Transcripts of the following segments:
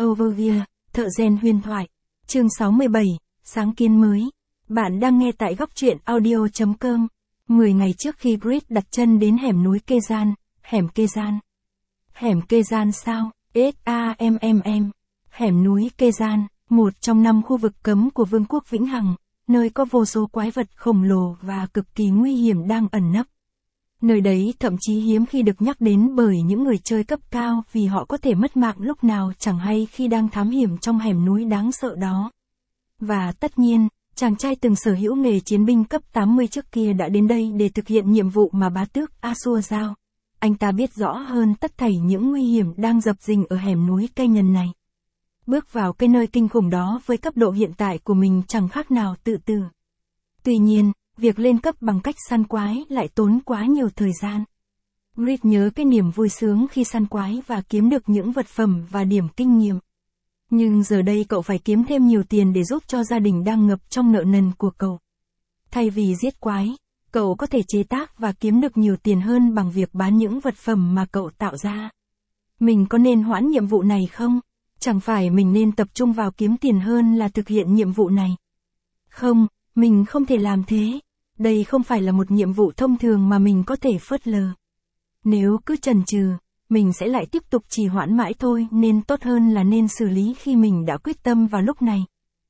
Overview, thợ rèn huyền thoại. Chương 67, sáng kiến mới. Bạn đang nghe tại góc truyện audio.com. 10 ngày trước khi Grid đặt chân đến hẻm núi Kê-gian, hẻm Kê-gian. Hẻm Kê-gian sao? SAMMM. Hẻm núi Kê-gian, một trong 5 khu vực cấm của Vương quốc Vĩnh Hằng, nơi có vô số quái vật khổng lồ và cực kỳ nguy hiểm đang ẩn nấp. Nơi đấy thậm chí hiếm khi được nhắc đến bởi những người chơi cấp cao vì họ có thể mất mạng lúc nào chẳng hay khi đang thám hiểm trong hẻm núi đáng sợ đó. Và tất nhiên, chàng trai từng sở hữu nghề chiến binh cấp 80 trước kia đã đến đây để thực hiện nhiệm vụ mà bá tước Asur giao. Anh ta biết rõ hơn tất thảy những nguy hiểm đang dập dình ở hẻm núi cây nhân này. Bước vào cái nơi kinh khủng đó với cấp độ hiện tại của mình chẳng khác nào tự tử. Tuy nhiên, việc lên cấp bằng cách săn quái lại tốn quá nhiều thời gian. Grid nhớ cái niềm vui sướng khi săn quái và kiếm được những vật phẩm và điểm kinh nghiệm. Nhưng giờ đây cậu phải kiếm thêm nhiều tiền để giúp cho gia đình đang ngập trong nợ nần của cậu. Thay vì giết quái, cậu có thể chế tác và kiếm được nhiều tiền hơn bằng việc bán những vật phẩm mà cậu tạo ra. Mình có nên hoãn nhiệm vụ này không? Chẳng phải mình nên tập trung vào kiếm tiền hơn là thực hiện nhiệm vụ này? Không, mình không thể làm thế. Đây không phải là một nhiệm vụ thông thường mà mình có thể phớt lờ. Nếu cứ chần chừ, mình sẽ lại tiếp tục trì hoãn mãi thôi, nên tốt hơn là nên xử lý khi mình đã quyết tâm vào lúc này.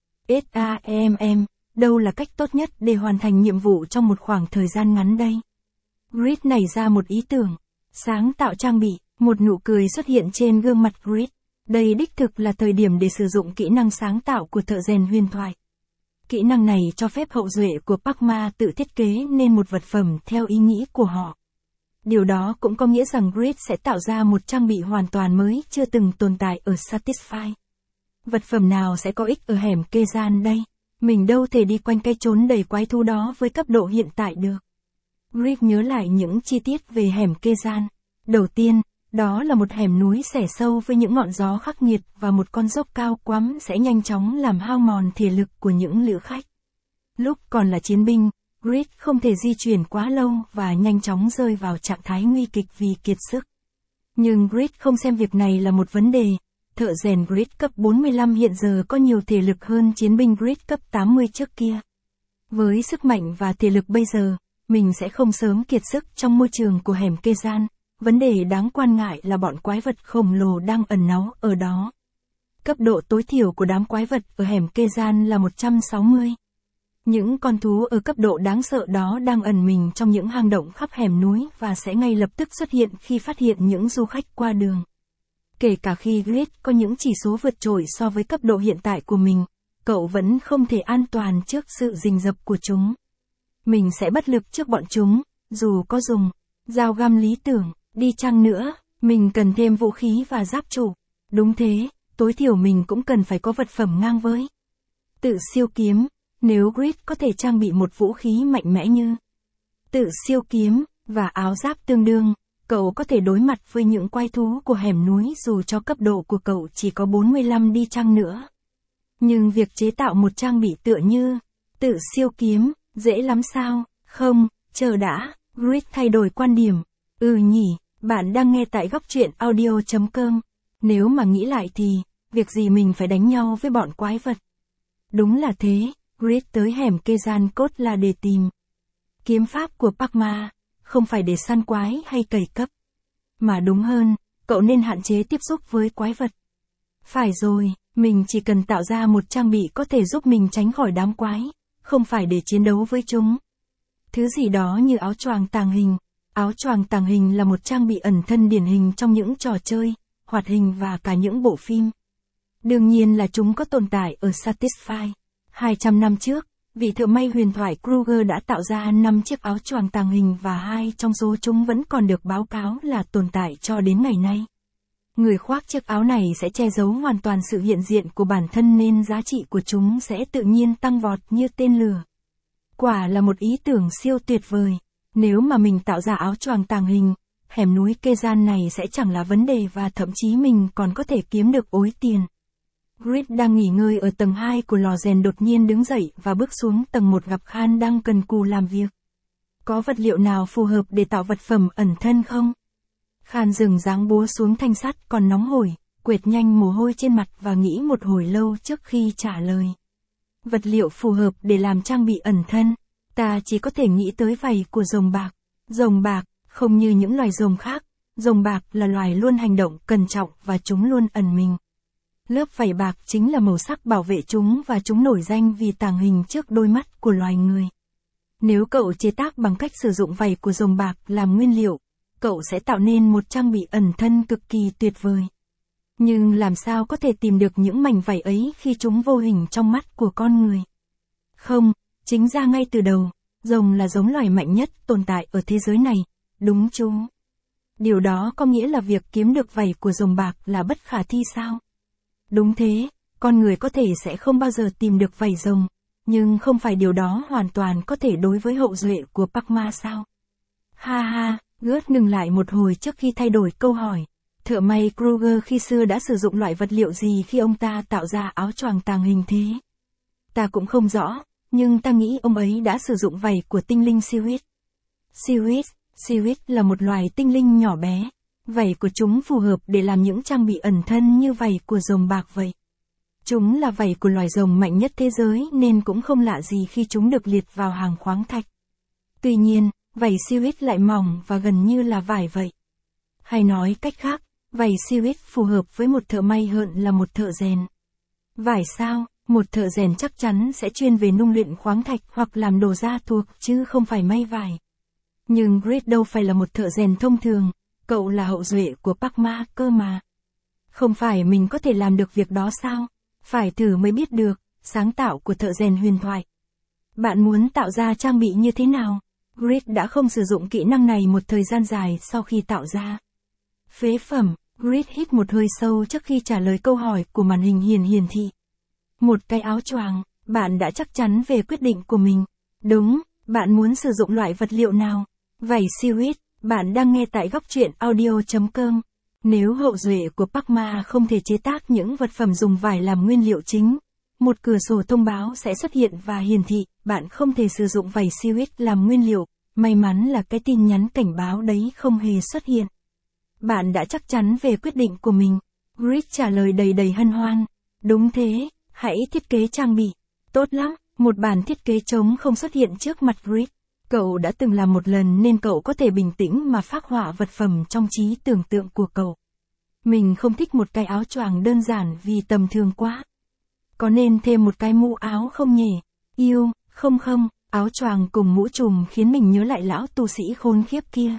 SAMM, đâu là cách tốt nhất để hoàn thành nhiệm vụ trong một khoảng thời gian ngắn đây? Grid nảy ra một ý tưởng. Sáng tạo trang bị, một nụ cười xuất hiện trên gương mặt Grid. Đây đích thực là thời điểm để sử dụng kỹ năng sáng tạo của thợ rèn huyền thoại. Kỹ năng này cho phép hậu duệ của Pakma tự thiết kế nên một vật phẩm theo ý nghĩ của họ. Điều đó cũng có nghĩa rằng Grid sẽ tạo ra một trang bị hoàn toàn mới chưa từng tồn tại ở Satisfy. Vật phẩm nào sẽ có ích ở hẻm Kê-gian đây? Mình đâu thể đi quanh cây trốn đầy quái thú đó với cấp độ hiện tại được. Grid nhớ lại những chi tiết về hẻm Kê-gian. Đầu tiên, đó là một hẻm núi xẻ sâu với những ngọn gió khắc nghiệt và một con dốc cao quắm sẽ nhanh chóng làm hao mòn thể lực của những lữ khách. Lúc còn là chiến binh, Grid không thể di chuyển quá lâu và nhanh chóng rơi vào trạng thái nguy kịch vì kiệt sức. Nhưng Grid không xem việc này là một vấn đề. Thợ rèn Grid cấp 45 hiện giờ có nhiều thể lực hơn chiến binh Grid cấp 80 trước kia. Với sức mạnh và thể lực bây giờ, mình sẽ không sớm kiệt sức trong môi trường của hẻm Kê-gian. Vấn đề đáng quan ngại là bọn quái vật khổng lồ đang ẩn náu ở đó. Cấp độ tối thiểu của đám quái vật ở hẻm Kê-gian là 160. Những con thú ở cấp độ đáng sợ đó đang ẩn mình trong những hang động khắp hẻm núi và sẽ ngay lập tức xuất hiện khi phát hiện những du khách qua đường. Kể cả khi Grid có những chỉ số vượt trội so với cấp độ hiện tại của mình, cậu vẫn không thể an toàn trước sự rình rập của chúng. Mình sẽ bất lực trước bọn chúng, dù có dùng dao găm lý tưởng đi chăng nữa, mình cần thêm vũ khí và giáp trụ. Đúng thế, tối thiểu mình cũng cần phải có vật phẩm ngang với tự siêu kiếm. Nếu Grid có thể trang bị một vũ khí mạnh mẽ như tự siêu kiếm và áo giáp tương đương, cậu có thể đối mặt với những quái thú của hẻm núi dù cho cấp độ của cậu chỉ có 45 đi chăng nữa. Nhưng việc chế tạo một trang bị tựa như tự siêu kiếm, dễ lắm sao? Không, chờ đã, Grid thay đổi quan điểm. Nhỉ, bạn đang nghe tại góc truyện audio.com. Nếu mà nghĩ lại thì, việc gì mình phải đánh nhau với bọn quái vật? Đúng là thế, Grid tới hẻm Kê-gian cốt là để tìm kiếm pháp của Pakma, không phải để săn quái hay cày cấp. Mà đúng hơn, cậu nên hạn chế tiếp xúc với quái vật. Phải rồi, mình chỉ cần tạo ra một trang bị có thể giúp mình tránh khỏi đám quái, không phải để chiến đấu với chúng. Thứ gì đó như áo choàng tàng hình. Áo choàng tàng hình là một trang bị ẩn thân điển hình trong những trò chơi, hoạt hình và cả những bộ phim. Đương nhiên là chúng có tồn tại ở Satisfy. 200 năm trước, vị thợ may huyền thoại Kruger đã tạo ra 5 chiếc áo choàng tàng hình và 2 trong số chúng vẫn còn được báo cáo là tồn tại cho đến ngày nay. Người khoác chiếc áo này sẽ che giấu hoàn toàn sự hiện diện của bản thân nên giá trị của chúng sẽ tự nhiên tăng vọt như tên lửa. Quả là một ý tưởng siêu tuyệt vời. Nếu mà mình tạo ra áo choàng tàng hình, hẻm núi Kê-gian này sẽ chẳng là vấn đề và thậm chí mình còn có thể kiếm được ối tiền. Grid đang nghỉ ngơi ở tầng 2 của lò rèn đột nhiên đứng dậy và bước xuống tầng 1 gặp Khan đang cần cù làm việc. Có vật liệu nào phù hợp để tạo vật phẩm ẩn thân không? Khan dừng dáng búa xuống thanh sắt còn nóng hổi, quệt nhanh mồ hôi trên mặt và nghĩ một hồi lâu trước khi trả lời. Vật liệu phù hợp để làm trang bị ẩn thân, ta chỉ có thể nghĩ tới vảy của rồng bạc. Rồng bạc, không như những loài rồng khác, rồng bạc là loài luôn hành động cẩn trọng và chúng luôn ẩn mình. Lớp vảy bạc chính là màu sắc bảo vệ chúng và chúng nổi danh vì tàng hình trước đôi mắt của loài người. Nếu cậu chế tác bằng cách sử dụng vảy của rồng bạc làm nguyên liệu, cậu sẽ tạo nên một trang bị ẩn thân cực kỳ tuyệt vời. Nhưng làm sao có thể tìm được những mảnh vảy ấy khi chúng vô hình trong mắt của con người? Không, chính ra ngay từ đầu, rồng là giống loài mạnh nhất tồn tại ở thế giới này, đúng chú. Điều đó có nghĩa là việc kiếm được vảy của rồng bạc là bất khả thi sao? Đúng thế, con người có thể sẽ không bao giờ tìm được vảy rồng, nhưng không phải điều đó hoàn toàn có thể đối với hậu duệ của Pakma sao? Ha ha, Gớt ngừng lại một hồi trước khi thay đổi câu hỏi. Thợ may Kruger khi xưa đã sử dụng loại vật liệu gì khi ông ta tạo ra áo choàng tàng hình thế? Ta cũng không rõ, nhưng ta nghĩ ông ấy đã sử dụng vảy của tinh linh Seaweed. Seaweed là một loài tinh linh nhỏ bé. Vảy của chúng phù hợp để làm những trang bị ẩn thân như vảy của rồng bạc vậy. Chúng là vảy của loài rồng mạnh nhất thế giới nên cũng không lạ gì khi chúng được liệt vào hàng khoáng thạch. Tuy nhiên, vảy Seaweed lại mỏng và gần như là vải vậy. Hay nói cách khác, vảy Seaweed phù hợp với một thợ may hơn là một thợ rèn. Vải sao? Một thợ rèn chắc chắn sẽ chuyên về nung luyện khoáng thạch hoặc làm đồ da thuộc chứ không phải may vải. Nhưng Grit đâu phải là một thợ rèn thông thường, cậu là hậu duệ của Pakma cơ mà. Không phải mình có thể làm được việc đó sao? Phải thử mới biết được, sáng tạo của thợ rèn huyền thoại. Bạn muốn tạo ra trang bị như thế nào? Grit đã không sử dụng kỹ năng này một thời gian dài sau khi tạo ra phế phẩm. Grit hít một hơi sâu trước khi trả lời câu hỏi của màn hình hiển thị. Một cái áo choàng, bạn đã chắc chắn về quyết định của mình. Đúng, bạn muốn sử dụng loại vật liệu nào? Vảy Seaweed, bạn đang nghe tại góc truyện audio.com. Nếu hậu duệ của Pakma không thể chế tác những vật phẩm dùng vải làm nguyên liệu chính, một cửa sổ thông báo sẽ xuất hiện và hiển thị, bạn không thể sử dụng vảy Seaweed làm nguyên liệu. May mắn là cái tin nhắn cảnh báo đấy không hề xuất hiện. Bạn đã chắc chắn về quyết định của mình. Grit trả lời đầy hân hoan. Đúng thế, hãy thiết kế trang bị. Tốt lắm, một bản thiết kế trống không xuất hiện trước mặt Grit. Cậu đã từng làm một lần nên cậu có thể bình tĩnh mà phác họa vật phẩm trong trí tưởng tượng của cậu. Mình không thích một cái áo choàng đơn giản vì tầm thường quá. Có nên thêm một cái mũ áo không nhỉ? Yêu, không, áo choàng cùng mũ trùm khiến mình nhớ lại lão tu sĩ khôn khiếp kia.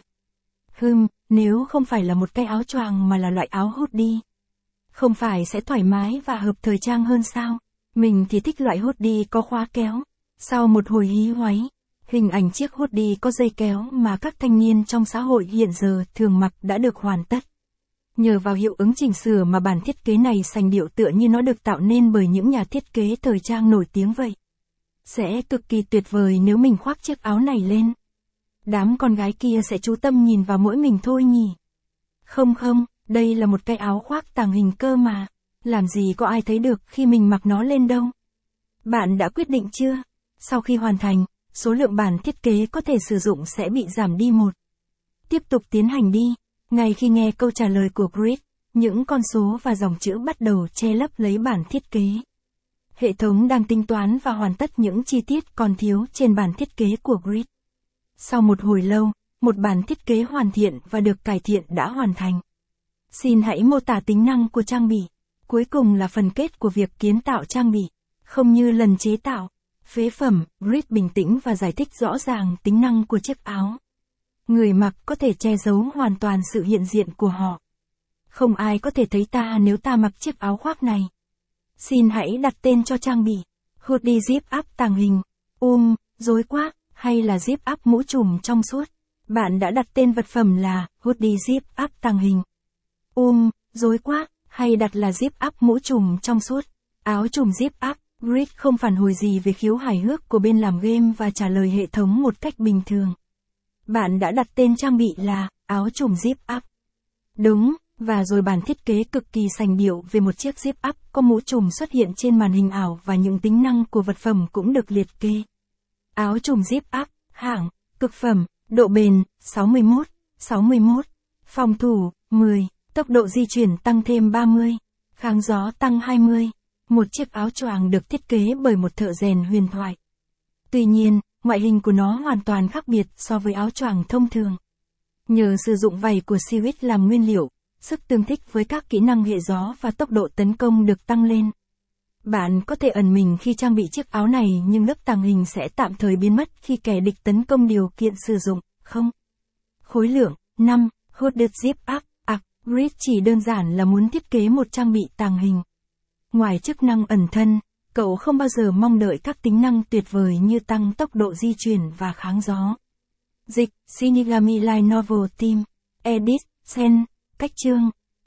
Nếu không phải là một cái áo choàng mà là loại áo hoodie. Không phải sẽ thoải mái và hợp thời trang hơn sao? Mình thì thích loại hoodie có khóa kéo. Sau một hồi hí hoáy, hình ảnh chiếc hoodie có dây kéo mà các thanh niên trong xã hội hiện giờ thường mặc đã được hoàn tất. Nhờ vào hiệu ứng chỉnh sửa mà bản thiết kế này sành điệu tựa như nó được tạo nên bởi những nhà thiết kế thời trang nổi tiếng vậy. Sẽ cực kỳ tuyệt vời nếu mình khoác chiếc áo này lên. Đám con gái kia sẽ chú tâm nhìn vào mỗi mình thôi nhỉ? Không, đây là một cái áo khoác tàng hình cơ mà. Làm gì có ai thấy được khi mình mặc nó lên đâu. Bạn đã quyết định chưa? Sau khi hoàn thành, số lượng bản thiết kế có thể sử dụng sẽ bị giảm đi 1. Tiếp tục tiến hành đi. Ngay khi nghe câu trả lời của Grit, những con số và dòng chữ bắt đầu che lấp lấy bản thiết kế. Hệ thống đang tính toán và hoàn tất những chi tiết còn thiếu trên bản thiết kế của Grit. Sau một hồi lâu, một bản thiết kế hoàn thiện và được cải thiện đã hoàn thành. Xin hãy mô tả tính năng của trang bị. Cuối cùng là phần kết của việc kiến tạo trang bị. Không như lần chế tạo, phế phẩm, Grit bình tĩnh và giải thích rõ ràng tính năng của chiếc áo. Người mặc có thể che giấu hoàn toàn sự hiện diện của họ. Không ai có thể thấy ta nếu ta mặc chiếc áo khoác này. Xin hãy đặt tên cho trang bị. Hoodie zip up tàng hình. Rối quá, hay là zip up mũ trùm trong suốt. Bạn đã đặt tên vật phẩm là hoodie zip up tàng hình. Rối quá, hay đặt là zip up mũ trùm trong suốt. Áo trùm zip up. Grit không phản hồi gì về khiếu hài hước của bên làm game và trả lời hệ thống một cách bình thường. Bạn đã đặt tên trang bị là áo trùm zip up. Đúng, và rồi bản thiết kế cực kỳ sành điệu về một chiếc zip up có mũ trùm xuất hiện trên màn hình ảo và những tính năng của vật phẩm cũng được liệt kê. Áo trùm zip up, hãng, cực phẩm, độ bền, 61, phòng thủ, 10, Tốc độ di chuyển tăng thêm 30. Kháng gió tăng 20. Một chiếc áo choàng được thiết kế bởi một thợ rèn huyền thoại. Tuy nhiên, ngoại hình của nó hoàn toàn khác biệt so với áo choàng thông thường. Nhờ sử dụng vảy của Sewit làm nguyên liệu, sức tương thích với các kỹ năng hệ gió và tốc độ tấn công được tăng lên. Bạn có thể ẩn mình khi trang bị chiếc áo này nhưng lớp tàng hình sẽ tạm thời biến mất khi kẻ địch tấn công điều kiện sử dụng, không? Khối lượng 5. Hooded Zip Up. Grid chỉ đơn giản là muốn thiết kế một trang bị tàng hình. Ngoài chức năng ẩn thân, cậu không bao giờ mong đợi các tính năng tuyệt vời như tăng tốc độ di chuyển và kháng gió. Dịch, Shinigami Light Novel Team. Edit, Sen, Cách chương.